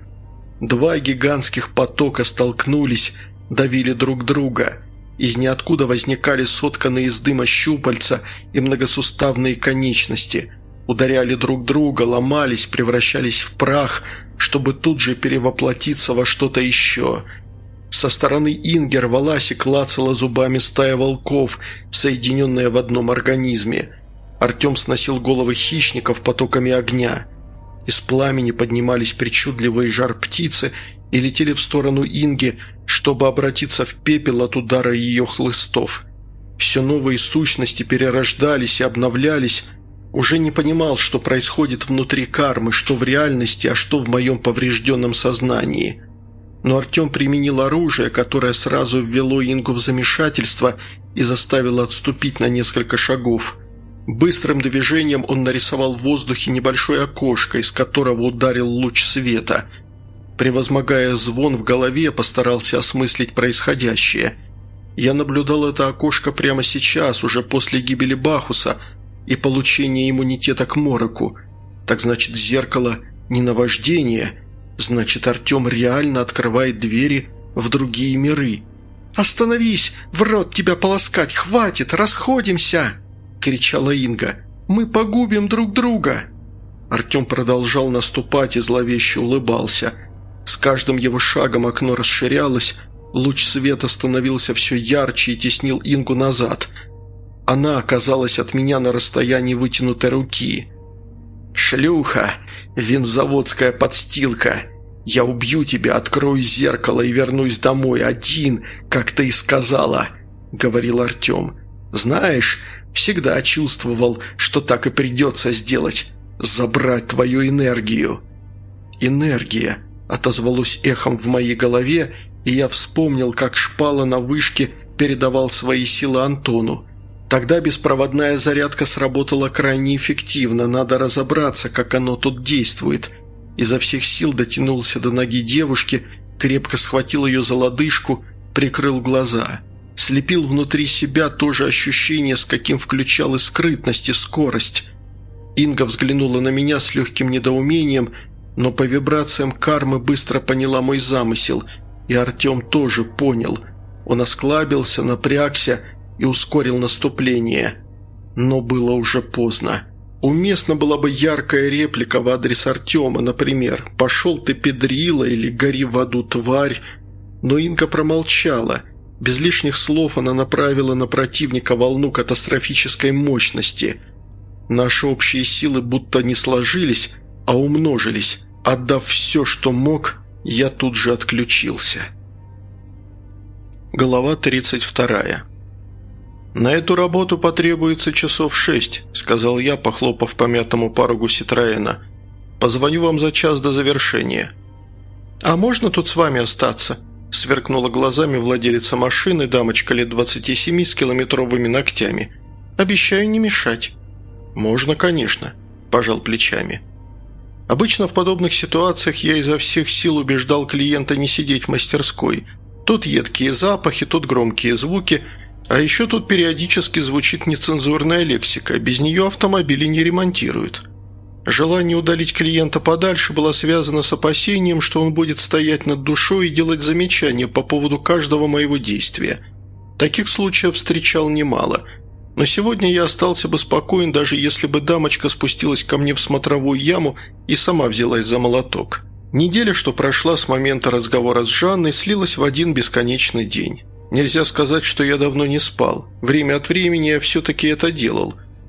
Два гигантских потока столкнулись, давили друг друга. Из ниоткуда возникали сотканные из дыма щупальца и многосуставные конечности. Ударяли друг друга, ломались, превращались в прах, чтобы тут же перевоплотиться во что-то еще. Со стороны Инги рвалась и клацала зубами стая волков, соединенная в одном организме. Артем сносил головы хищников потоками огня. Из пламени поднимались причудливые жар-птицы и летели в сторону Инги, чтобы обратиться в пепел от удара ее хлыстов. Все новые сущности перерождались и обновлялись. Уже не понимал, что происходит внутри кармы, что в реальности, а что в моем поврежденном сознании. Но Артем применил оружие, которое сразу ввело Ингу в замешательство и заставило отступить на несколько шагов. Быстрым движением он нарисовал в воздухе небольшое окошко, из которого ударил луч света. Превозмогая звон в голове, постарался осмыслить происходящее. Я наблюдал это окошко прямо сейчас, уже после гибели Бахуса и получения иммунитета к мороку. Так значит, зеркало не наваждение, значит, Артем реально открывает двери в другие миры. «Остановись! В рот тебя полоскать! Хватит! Расходимся!» – кричала Инга. «Мы погубим друг друга!» Артем продолжал наступать и зловеще улыбался. С каждым его шагом окно расширялось, луч света становился все ярче и теснил Ингу назад. Она оказалась от меня на расстоянии вытянутой руки. «Шлюха! Винзаводская подстилка! Я убью тебя, открою зеркало и вернусь домой один, как ты и сказала!» – говорил Артем. «Знаешь, всегда чувствовал, что так и придется сделать – забрать твою энергию». «Энергия», – отозвалось эхом в моей голове, и я вспомнил, как шпала на вышке передавал свои силы Антону. Тогда беспроводная зарядка сработала крайне эффективно, надо разобраться, как оно тут действует. Изо всех сил дотянулся до ноги девушки, крепко схватил ее за лодыжку, прикрыл глаза. Слепил внутри себя то же ощущение, с каким включал и скрытность, и скорость. Инга взглянула на меня с легким недоумением, но по вибрациям кармы быстро поняла мой замысел, и Артем тоже понял. Он осклабился, напрягся и ускорил наступление. Но было уже поздно. Уместна была бы яркая реплика в адрес Артема, например: «Пошел ты, педрила» или «Гори в аду, тварь». Но Инга промолчала. Без лишних слов она направила на противника волну катастрофической мощности. Наши общие силы будто не сложились, а умножились. Отдав все, что мог, я тут же отключился. Глава 32. «На эту работу потребуется часов 6», – сказал я, похлопав по мятому порогу Ситроэна. «Позвоню вам за час до завершения». «А можно тут с вами остаться?» – сверкнула глазами владелица машины, дамочка лет 27 с километровыми ногтями. «Обещаю не мешать». «Можно, конечно», – пожал плечами. Обычно в подобных ситуациях я изо всех сил убеждал клиента не сидеть в мастерской. Тут едкие запахи, тут громкие звуки – а еще тут периодически звучит нецензурная лексика, без нее автомобили не ремонтируют. Желание удалить клиента подальше было связано с опасением, что он будет стоять над душой и делать замечания по поводу каждого моего действия. Таких случаев встречал немало, но сегодня я остался бы спокоен, даже если бы дамочка спустилась ко мне в смотровую яму и сама взялась за молоток. Неделя, что прошла с момента разговора с Жанной, слилась в один бесконечный день. Нельзя сказать, что я давно не спал. Время от времени я все-таки это делал.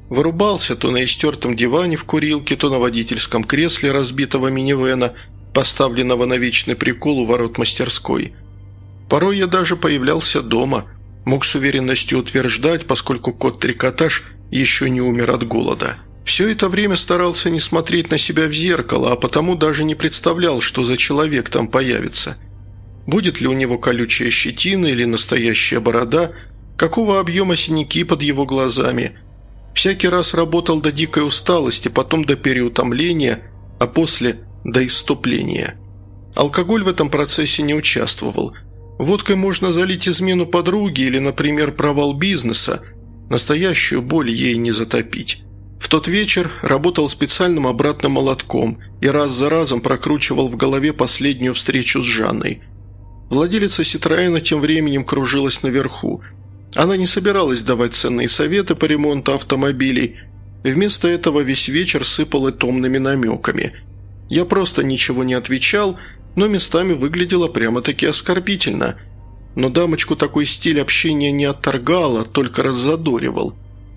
Вырубался то на истертом диване в курилке, то на водительском кресле разбитого минивэна, поставленного на вечный прикол у ворот мастерской. Порой я даже появлялся дома, мог с уверенностью утверждать, поскольку кот-трикотаж еще не умер от голода. Все это время старался не смотреть на себя в зеркало, а потому даже не представлял, что за человек там появится. Будет ли у него колючая щетина или настоящая борода, какого объема синяки под его глазами. Всякий раз работал до дикой усталости, потом до переутомления, а после – до исступления. Алкоголь в этом процессе не участвовал. Водкой можно залить измену подруги или, например, провал бизнеса. Настоящую боль ей не затопить. В тот вечер работал специальным обратным молотком и раз за разом прокручивал в голове последнюю встречу с Жанной. Владелица «Ситроена» тем временем кружилась наверху. Она не собиралась давать ценные советы по ремонту автомобилей. Вместо этого весь вечер сыпала томными намеками. Я просто ничего не отвечал, но местами выглядело прямо-таки оскорбительно. Но дамочку такой стиль общения не отторгал, а только раззадоривал.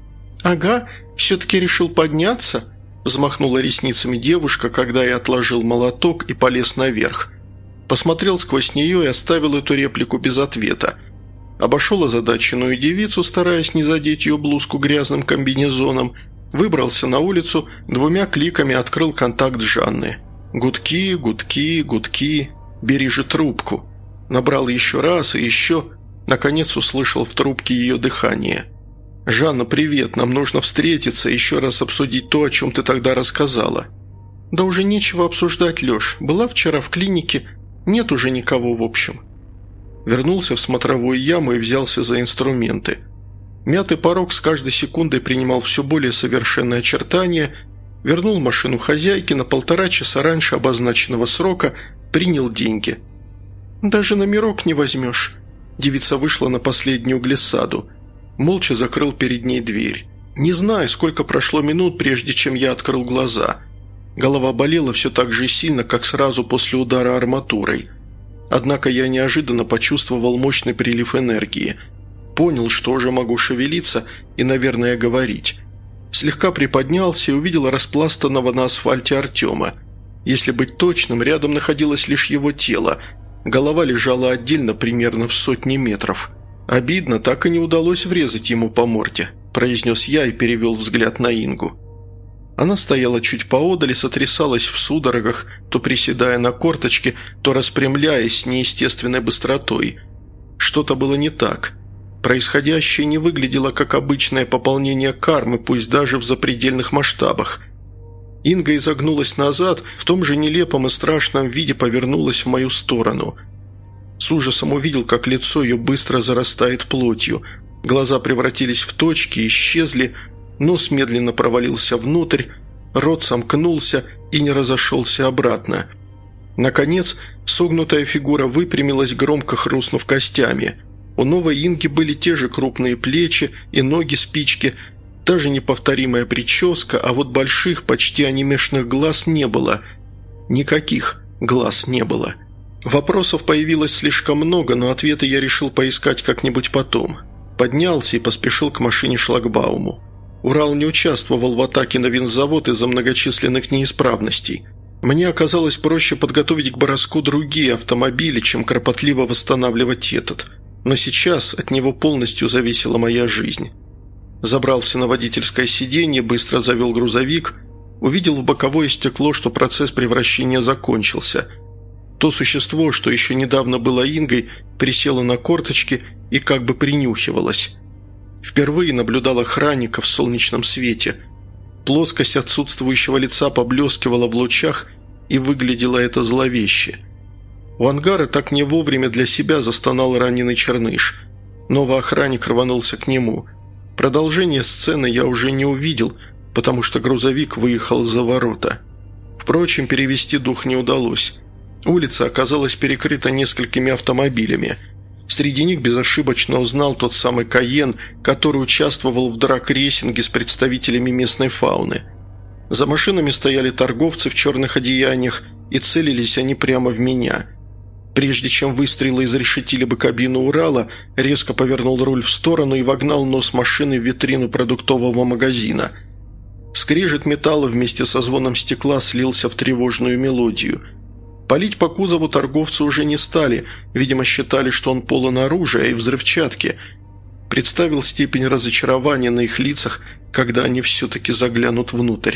«Ага, все-таки решил подняться?» – взмахнула ресницами девушка, когда я отложил молоток и полез наверх. Посмотрел сквозь нее и оставил эту реплику без ответа. Обошел озадаченную девицу, стараясь не задеть ее блузку грязным комбинезоном, выбрался на улицу, 2 кликами открыл контакт Жанны. Гудки, гудки, гудки. «Бери же трубку». Набрал еще раз и еще. Наконец услышал в трубке ее дыхание. «Жанна, привет, нам нужно встретиться и еще раз обсудить то, о чем ты тогда рассказала». «Да уже нечего обсуждать, Леш. Была вчера в клинике. Нет уже никого, в общем». Вернулся в смотровую яму и взялся за инструменты. Мятый порог с каждой секундой принимал все более совершенные очертания, вернул машину хозяйке на 1,5 часа раньше обозначенного срока, принял деньги. «Даже номерок не возьмешь». Девица вышла на последнюю глиссаду. Молча закрыл перед ней дверь. Не знаю, сколько прошло минут, прежде чем я открыл глаза. Голова болела все так же сильно, как сразу после удара арматурой. Однако я неожиданно почувствовал мощный прилив энергии. Понял, что уже могу шевелиться и, наверное, говорить. Слегка приподнялся и увидел распластанного на асфальте Артема. Если быть точным, рядом находилось лишь его тело. Голова лежала отдельно примерно в 100 метров. «Обидно, так и не удалось врезать ему по морде», – произнес я и перевел взгляд на Ингу. Она стояла чуть поодаль и сотрясалась в судорогах, то приседая на корточки, то распрямляясь с неестественной быстротой. Что-то было не так. Происходящее не выглядело как обычное пополнение кармы, пусть даже в запредельных масштабах. Инга изогнулась назад, в том же нелепом и страшном виде повернулась в мою сторону. С ужасом увидел, как лицо ее быстро зарастает плотью. Глаза превратились в точки, исчезли, нос медленно провалился внутрь, рот сомкнулся и не разошелся обратно. Наконец, согнутая фигура выпрямилась, громко хрустнув костями. У новой Инги были те же крупные плечи и ноги-спички, та же неповторимая прическа, а вот больших, почти онемешных глаз не было. Никаких глаз не было. Вопросов появилось слишком много, но ответы я решил поискать как-нибудь потом. Поднялся и поспешил к машине-шлагбауму. Урал не участвовал в атаке на винзавод из-за многочисленных неисправностей. Мне оказалось проще подготовить к броску другие автомобили, чем кропотливо восстанавливать этот. Но сейчас от него полностью зависела моя жизнь. Забрался на водительское сиденье, быстро завел грузовик, увидел в боковое стекло, что процесс превращения закончился. То существо, что еще недавно было Ингой, присело на корточки и как бы принюхивалось. Впервые наблюдал охранника в солнечном свете. Плоскость отсутствующего лица поблескивала в лучах, и выглядело это зловеще. У ангара так не вовремя для себя застонал раненый черныш. Новый охранник рванулся к нему. Продолжение сцены я уже не увидел, потому что грузовик выехал за ворота. Впрочем, перевести дух не удалось. Улица оказалась перекрыта несколькими автомобилями. Среди них безошибочно узнал тот самый «Кайен», который участвовал в драг-рейсинге с представителями местной фауны. За машинами стояли торговцы в черных одеяниях, и целились они прямо в меня. Прежде чем выстрелы изрешетили бы кабину Урала, резко повернул руль в сторону и вогнал нос машины в витрину продуктового магазина. Скрежет металла вместе со звоном стекла слился в тревожную мелодию. Палить по кузову торговцы уже не стали, видимо, считали, что он полон оружия и взрывчатки. Представил степень разочарования на их лицах, когда они все-таки заглянут внутрь.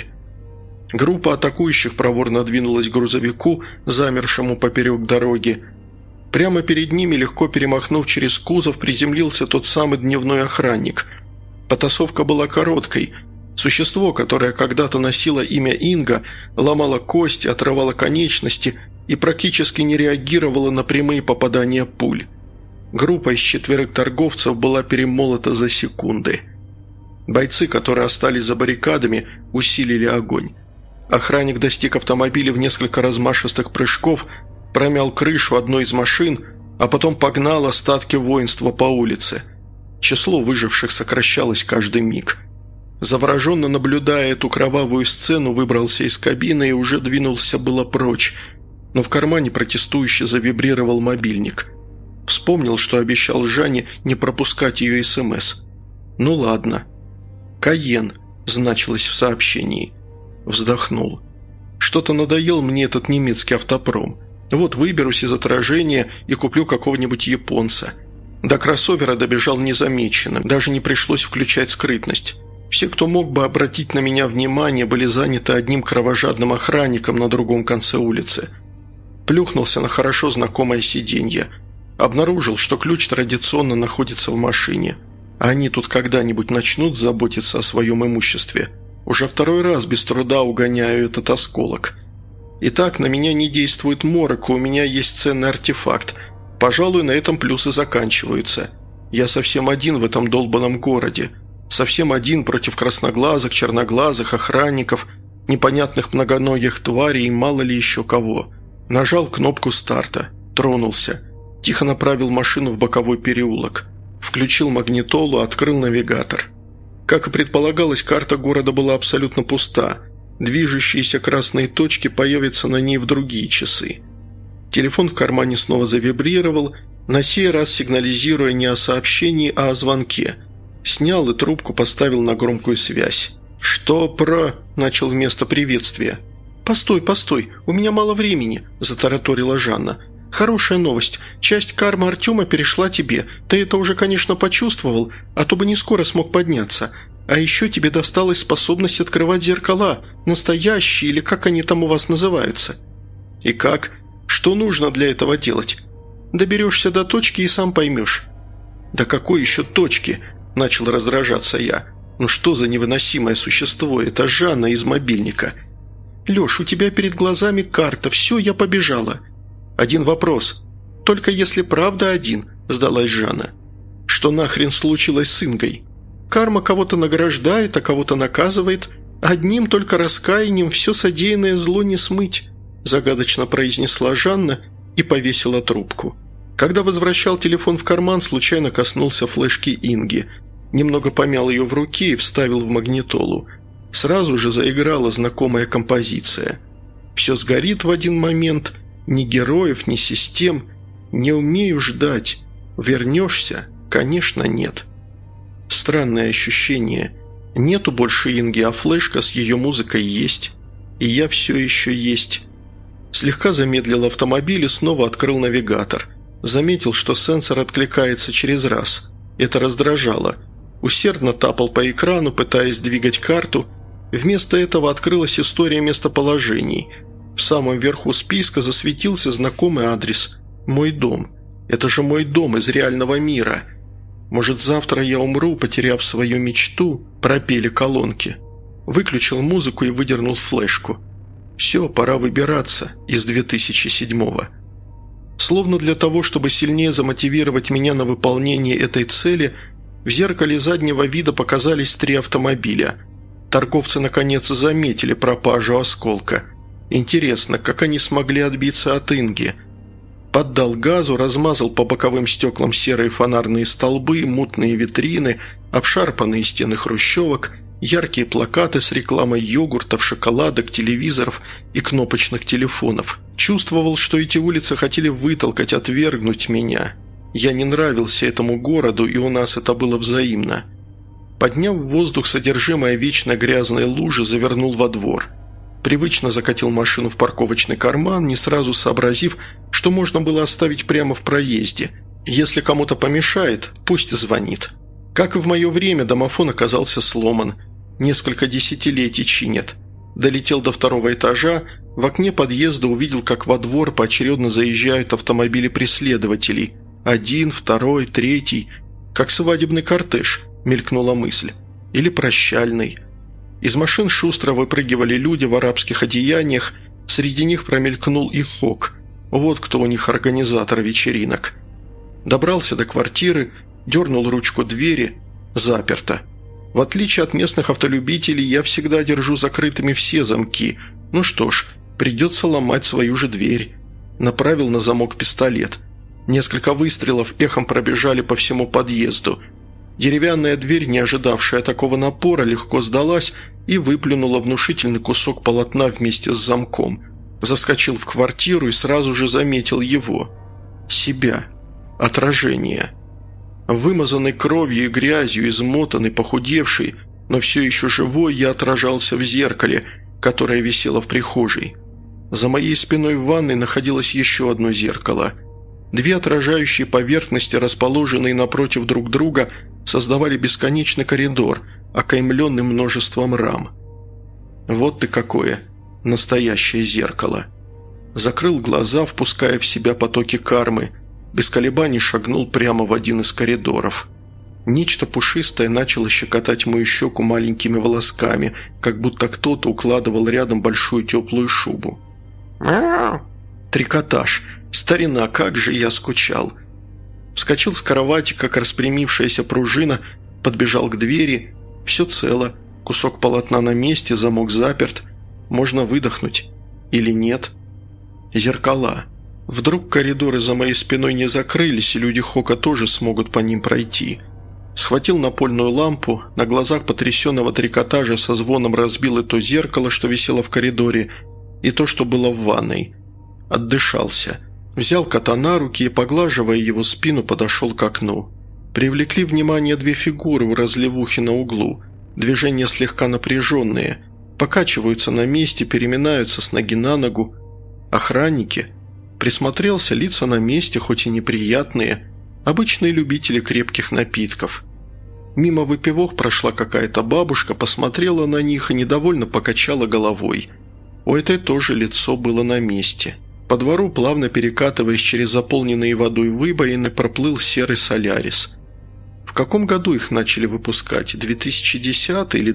Группа атакующих проворно двинулась к грузовику, замершему поперек дороги. Прямо перед ними, легко перемахнув через кузов, приземлился тот самый дневной охранник. Потасовка была короткой. Существо, которое когда-то носило имя Инга, ломало кости, отрывало конечности и практически не реагировало на прямые попадания пуль. Группа из 4 торговцев была перемолота за секунды. Бойцы, которые остались за баррикадами, усилили огонь. Охранник достиг автомобиля в несколько размашистых прыжков, промял крышу одной из машин, а потом погнал остатки воинства по улице. Число выживших сокращалось каждый миг. Завороженно наблюдая эту кровавую сцену, выбрался из кабины и уже двинулся было прочь, но в кармане протестующе завибрировал мобильник. Вспомнил, что обещал Жанне не пропускать ее СМС. «Ну ладно». «Кайен» значилось в сообщении. Вздохнул. «Что-то надоел мне этот немецкий автопром. Вот выберусь из отражения и куплю какого-нибудь японца». До кроссовера добежал незамеченным, даже не пришлось включать скрытность. Все, кто мог бы обратить на меня внимание, были заняты одним кровожадным охранником на другом конце улицы. Плюхнулся на хорошо знакомое сиденье. Обнаружил, что ключ традиционно находится в машине. А они тут когда-нибудь начнут заботиться о своем имуществе? Уже второй раз без труда угоняю этот осколок. Итак, на меня не действует морок, и у меня есть ценный артефакт. Пожалуй, на этом плюсы заканчиваются. Я совсем один в этом долбанном городе. Совсем один против красноглазых, черноглазых, охранников, непонятных многоногих тварей и мало ли еще кого. Нажал кнопку старта. Тронулся. Тихо направил машину в боковой переулок. Включил магнитолу, открыл навигатор. Как и предполагалось, карта города была абсолютно пуста. Движущиеся красные точки появятся на ней в другие часы. Телефон в кармане снова завибрировал, на сей раз сигнализируя не о сообщении, а о звонке. Снял и трубку поставил на громкую связь. «Что про...» – начал вместо приветствия. «Постой, постой, у меня мало времени», – затараторила Жанна. «Хорошая новость. Часть кармы Артема перешла тебе. Ты это уже, конечно, почувствовал, а то бы не скоро смог подняться. А еще тебе досталась способность открывать зеркала, настоящие или как они там у вас называются». «И как? Что нужно для этого делать?» «Доберешься до точки и сам поймешь». «Да какой еще точки?» – начал раздражаться я. «Ну что за невыносимое существо? Это Жанна из мобильника». «Леш, у тебя перед глазами карта. Все, я побежала». «Один вопрос. Только если правда один», – сдалась Жанна. «Что нахрен случилось с Ингой? Карма кого-то награждает, а кого-то наказывает. Одним только раскаянием все содеянное зло не смыть», – загадочно произнесла Жанна и повесила трубку. Когда возвращал телефон в карман, случайно коснулся флешки Инги. Немного помял ее в руке и вставил в магнитолу. Сразу же заиграла знакомая композиция. «Все сгорит в один момент», ни героев, ни систем. Не умею ждать. Вернешься? Конечно, нет. Странное ощущение. Нету больше Инги, а флешка с ее музыкой есть. И я все еще есть. Слегка замедлил автомобиль и снова открыл навигатор. Заметил, что сенсор откликается через раз. Это раздражало. Усердно тапал по экрану, пытаясь двигать карту. Вместо этого открылась история местоположений – в самом верху списка засветился знакомый адрес. «Мой дом. Это же мой дом из реального мира. Может, завтра я умру, потеряв свою мечту?» – пропели колонки. Выключил музыку и выдернул флешку. Все, пора выбираться из 2007-го. Словно для того, чтобы сильнее замотивировать меня на выполнение этой цели, в зеркале заднего вида показались 3 автомобиля. Торговцы наконец заметили пропажу осколка. Интересно, как они смогли отбиться от Инги? Поддал газу, размазал по боковым стеклам серые фонарные столбы, мутные витрины, обшарпанные стены хрущевок Яркие плакаты с рекламой йогуртов, шоколадок, телевизоров и кнопочных телефонов. Чувствовал, что эти улицы хотели вытолкать, отвергнуть меня. Я не нравился этому городу, и у нас это было взаимно. Подняв в воздух содержимое вечно грязной лужи, завернул во двор. Привычно закатил машину в парковочный карман, не сразу сообразив, что можно было оставить прямо в проезде. Если кому-то помешает, пусть звонит. Как и в мое время, домофон оказался сломан. Несколько десятилетий чинят. Долетел до второго этажа, в окне подъезда увидел, как во двор поочередно заезжают автомобили преследователей. Один, второй, третий. Как свадебный кортеж, мелькнула мысль. Или прощальный. Из машин шустро выпрыгивали люди в арабских одеяниях, среди них промелькнул и Хок. Вот кто у них организатор вечеринок. Добрался до квартиры, дернул ручку двери. Заперто. В отличие от местных автолюбителей, я всегда держу закрытыми все замки. Ну что ж, придется ломать свою же дверь. Направил на замок пистолет. Несколько выстрелов эхом пробежали по всему подъезду. Деревянная дверь, не ожидавшая такого напора, легко сдалась и выплюнула внушительный кусок полотна вместе с замком. Заскочил в квартиру и сразу же заметил его. Себя. Отражение. Вымазанный кровью и грязью, измотанный, похудевший, но все еще живой, я отражался в зеркале, которое висело в прихожей. За моей спиной в ванной находилось еще одно зеркало. Две отражающие поверхности, расположенные напротив друг друга, создавали бесконечный коридор, окаймленный множеством рам. Вот ты какое настоящее зеркало. Закрыл глаза, впуская в себя потоки кармы, без колебаний шагнул прямо в один из коридоров. Нечто пушистое начало щекотать мою щеку маленькими волосками, как будто кто-то укладывал рядом большую теплую шубу. Трикотаж. Старина, как же я скучал. Вскочил с кровати, как распрямившаяся пружина, подбежал к двери. Все цело. Кусок полотна на месте, замок заперт. Можно выдохнуть. Или нет? Зеркала. Вдруг коридоры за моей спиной не закрылись, и люди Хока тоже смогут по ним пройти. Схватил напольную лампу, на глазах потрясенного трикотажа со звоном разбил и то зеркало, что висело в коридоре, и то, что было в ванной. Отдышался. Взял кота на руки и, поглаживая его спину, подошел к окну. Привлекли внимание две фигуры у разливухи на углу. Движения слегка напряженные. Покачиваются на месте, переминаются с ноги на ногу. Охранники. Присмотрелся, лица на месте, хоть и неприятные. Обычные любители крепких напитков. Мимо выпивок прошла какая-то бабушка, посмотрела на них и недовольно покачала головой. У этой тоже лицо было на месте. По двору, плавно перекатываясь через заполненные водой выбоины, проплыл серый «Солярис». В каком году их начали выпускать? 2010 или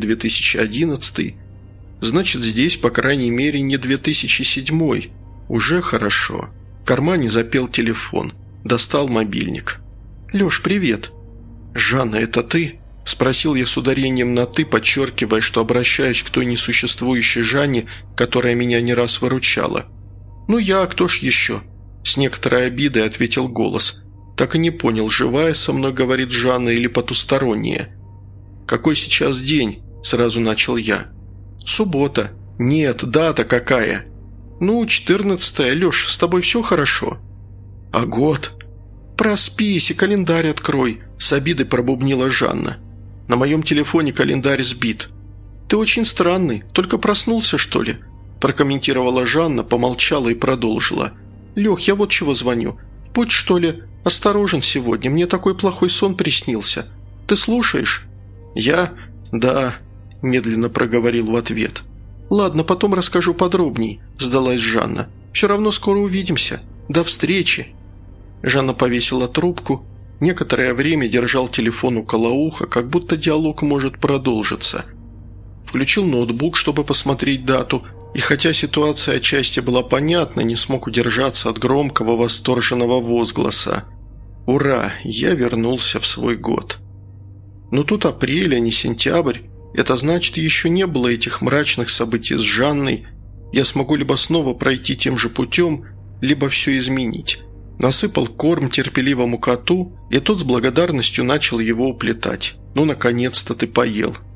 2011? Значит, здесь, по крайней мере, не 2007. Уже хорошо. В кармане запел телефон. Достал мобильник. «Леш, привет!» «Жанна, это ты?» – спросил я с ударением на «ты», подчеркивая, что обращаюсь к той несуществующей Жанне, которая меня не раз выручала. «Ну я, кто ж еще?» – с некоторой обидой ответил голос. Так и не понял, живая со мной говорит Жанна или потусторонняя. «Какой сейчас день?» – сразу начал я. «Суббота». «Нет, дата какая?» «Ну, 14-е. Леш, с тобой все хорошо?» «А год?» «Проспись и календарь открой», – с обидой пробубнила Жанна. «На моем телефоне календарь сбит». «Ты очень странный. Только проснулся, что ли?» – прокомментировала Жанна, помолчала и продолжила. «Лех, я вот чего звоню. Будь, что ли, осторожен сегодня. Мне такой плохой сон приснился. Ты слушаешь?» «Я? Да», – медленно проговорил в ответ. «Ладно, потом расскажу подробней», – сдалась Жанна. «Все равно скоро увидимся. До встречи». Жанна повесила трубку. Некоторое время держал телефон около уха, как будто диалог может продолжиться. Включил ноутбук, чтобы посмотреть дату, и хотя ситуация отчасти была понятна, не смог удержаться от громкого восторженного возгласа. «Ура! Я вернулся в свой год». Но тут апрель, а не сентябрь. Это значит, еще не было этих мрачных событий с Жанной. Я смогу либо снова пройти тем же путем, либо все изменить. Насыпал корм терпеливому коту, и тот с благодарностью начал его уплетать. «Ну, наконец-то ты поел.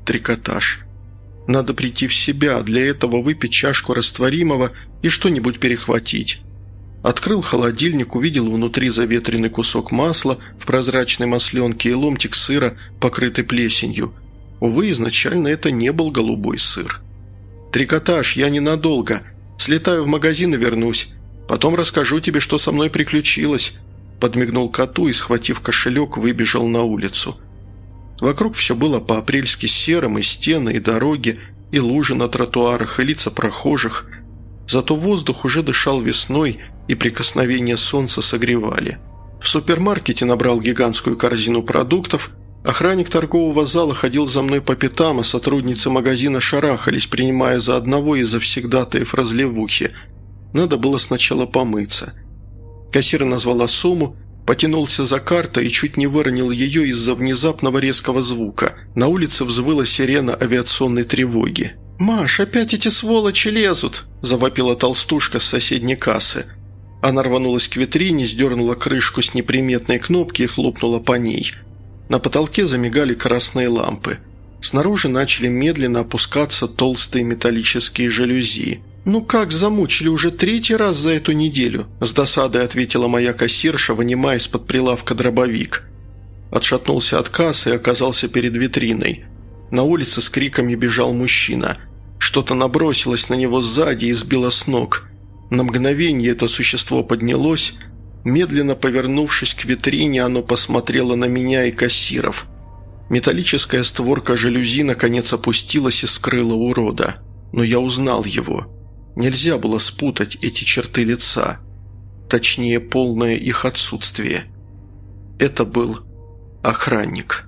трикотаж. Надо прийти в себя, для этого выпить чашку растворимого и что-нибудь перехватить. Открыл холодильник, увидел внутри заветренный кусок масла в прозрачной масленке и ломтик сыра, покрытый плесенью. Увы, изначально это не был голубой сыр. «Трикотаж, я ненадолго. Слетаю в магазин и вернусь. Потом расскажу тебе, что со мной приключилось», – подмигнул коту и, схватив кошелек, выбежал на улицу. Вокруг все было по-апрельски серым, и стены, и дороги, и лужи на тротуарах, и лица прохожих. Зато воздух уже дышал весной, и прикосновения солнца согревали. В супермаркете набрал гигантскую корзину продуктов. Охранник торгового зала ходил за мной по пятам, а сотрудницы магазина шарахались, принимая за одного из завсегдатаев разливухи. Надо было сначала помыться. Кассир назвала сумму, потянулся за картой и чуть не выронил ее из-за внезапного резкого звука. На улице взвыла сирена авиационной тревоги. «Маш, опять эти сволочи лезут!» – завопила толстушка с соседней кассы. Она рванулась к витрине, сдернула крышку с неприметной кнопки и хлопнула по ней. На потолке замигали красные лампы. Снаружи начали медленно опускаться толстые металлические жалюзи. «Ну как замучили уже 3-й раз за эту неделю?» – с досадой ответила моя кассирша, вынимая из-под прилавка дробовик. Отшатнулся от кассы и оказался перед витриной. На улице с криками бежал мужчина. Что-то набросилось на него сзади и сбило с ног. На мгновение это существо поднялось. Медленно повернувшись к витрине, оно посмотрело на меня и кассиров. Металлическая створка жалюзи наконец опустилась и скрыла урода. Но я узнал его. Нельзя было спутать эти черты лица. Точнее, полное их отсутствие. Это был охранник.